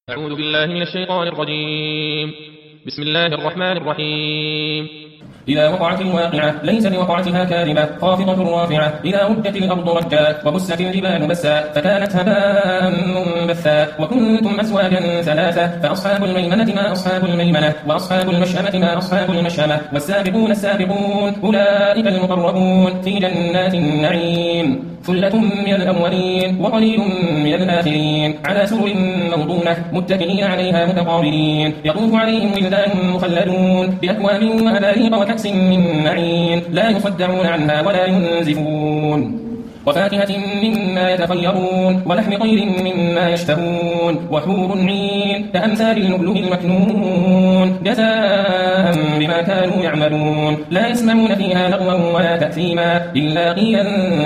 أعوذ بالله من الشيطان الرجيم. بسم الله الرحمن الرحيم. إذا وقعت الواقعة ليس لوقعتها كاذبة خافضة رافعة إذا رجت الأرض رجا وبست الجبال بسا فكانت هباء منبثا وكنتم أزواجا ثلاثة فأصحاب الميمنة ما أصحاب الميمنة وأصحاب المشأمة ما أصحاب المشأمة والسابقون السابقون أولئك المقربون في جنات النعيم ثلة من الأولين وقليل من الآخرين على سرر موضونة متكئين عليها متقابلين يطوف عليهم ولدان مخلدون بأكواب وأباريق وكأس من معين لا يصدعون عنها ولا ينزفون وفاكهة مما يتخيرون ولحم طير مما يشتهون وحور عين كأمثال اللؤلؤ المكنون جزاء بما كانوا يعملون لا يسمعون فيها لغوا ولا تأثيما إلا قيلا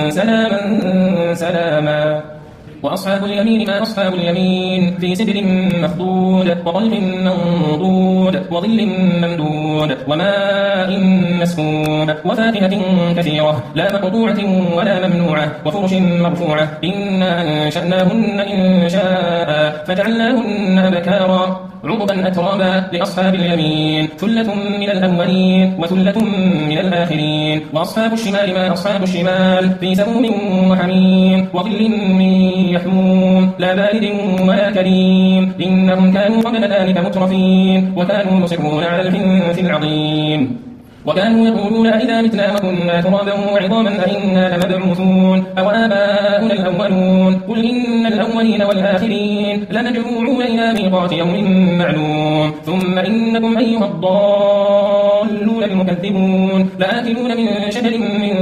سلاما سلاما وأصحاب اليمين ما أصحاب اليمين في سدر مخضود وطلح منضود وظل ممدود وماء مسكوب وفاكهة كثيرة لا مقطوعة ولا ممنوعة وفرش مرفوعة إنا أنشأناهن إنشاء فجعلناهن أبكارا عربا أترابا لأصحاب اليمين ثلة من الأولين وثلة من الآخرين وأصحاب الشمال ما أصحاب الشمال في سموم وحميم وظل من يحموم لا بارد ولا كريم إنهم كانوا قبل ذلك مترفين وكانوا يصرون على الحنث العظيم وكانوا يقولون إذا متنا وكنا ترابا وعظاما أئنا لمبعوثون أو آباؤنا الأولون قل إن الأولين والآخرين لمجموعون إلى ميقات يوم معلوم ثم إنكم أيها الضالون المكذبون لآكلون من شجر من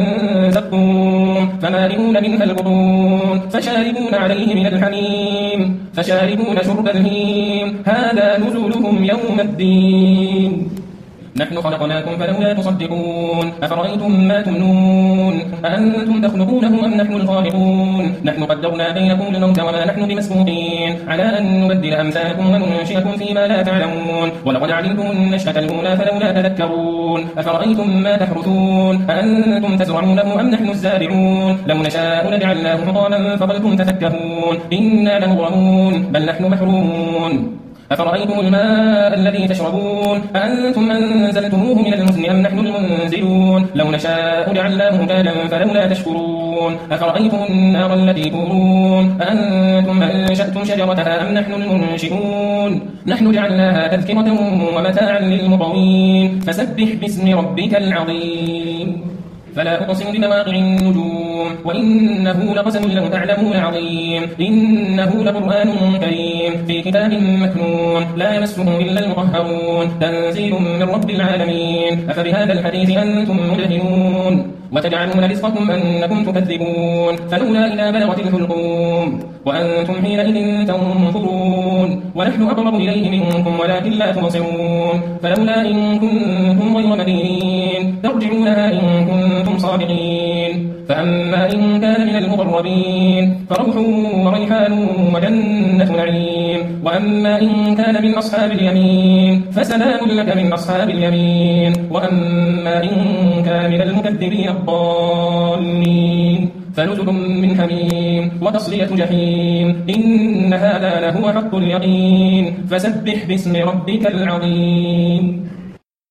زقوم فمالئون منها البطون فشاربون عليه من الحميم فشاربون شرب الهيم هذا نزلهم يوم الدين نحن خلقناكم فلولا تصدقون أفرأيتم ما تمنون أأنتم تخلقونه أم نحن الخالقون نحن قدرنا بينكم الموت وما نحن بمسبوقين على أن نبدل أمثالكم وننشئكم فيما لا تعلمون ولقد علمتم النشأة الأولى فلولا تذكرون أفرأيتم ما تحرثون أأنتم تزرعونه أم نحن الزارعون لو نشاء لجعلناه حطاما فظلتم تفكهون إنا لمغرمون بل نحن محرومون أفرأيتم الماء الذي تشربون أأنتم أنزلتموه من المزن أم نحن المنزلون لو نشاء جعلناه جاجا فلولا تشكرون أفرأيتم النار التي تورون أأنتم أنشأتم شجرتها أم نحن المنشئون نحن جعلناها تذكرة ومتاعا للمقوين فسبح باسم ربك العظيم فلا أقسم بمواقع النجوم وإنه لقسم لو تعلمون عظيم إنه لقرآن كريم في كتاب مكنون لا يمسه إلا المطهرون تنزيل من رب العالمين أفبهذا الحديث أنتم مدهنون وتجعلون رزقكم أنكم تكذبون فلولا إذا بلغت الحلقوم وأنتم حينئذ تنظرون ونحن أقرب إليه منكم ولكن لا تبصرون فلولا إن كنتم غير مدينين ترجعونها إن كنتم صادقين فأما إن كان من المقربين فروح وريحان وجنة نعيم وأما إن كان من أصحاب اليمين فسلام لك من أصحاب اليمين وأما إن كان من المكذبين الضالين فنزل من حميم وتصلية جحيم إن هذا لهو حق اليقين فسبح باسم ربك العظيم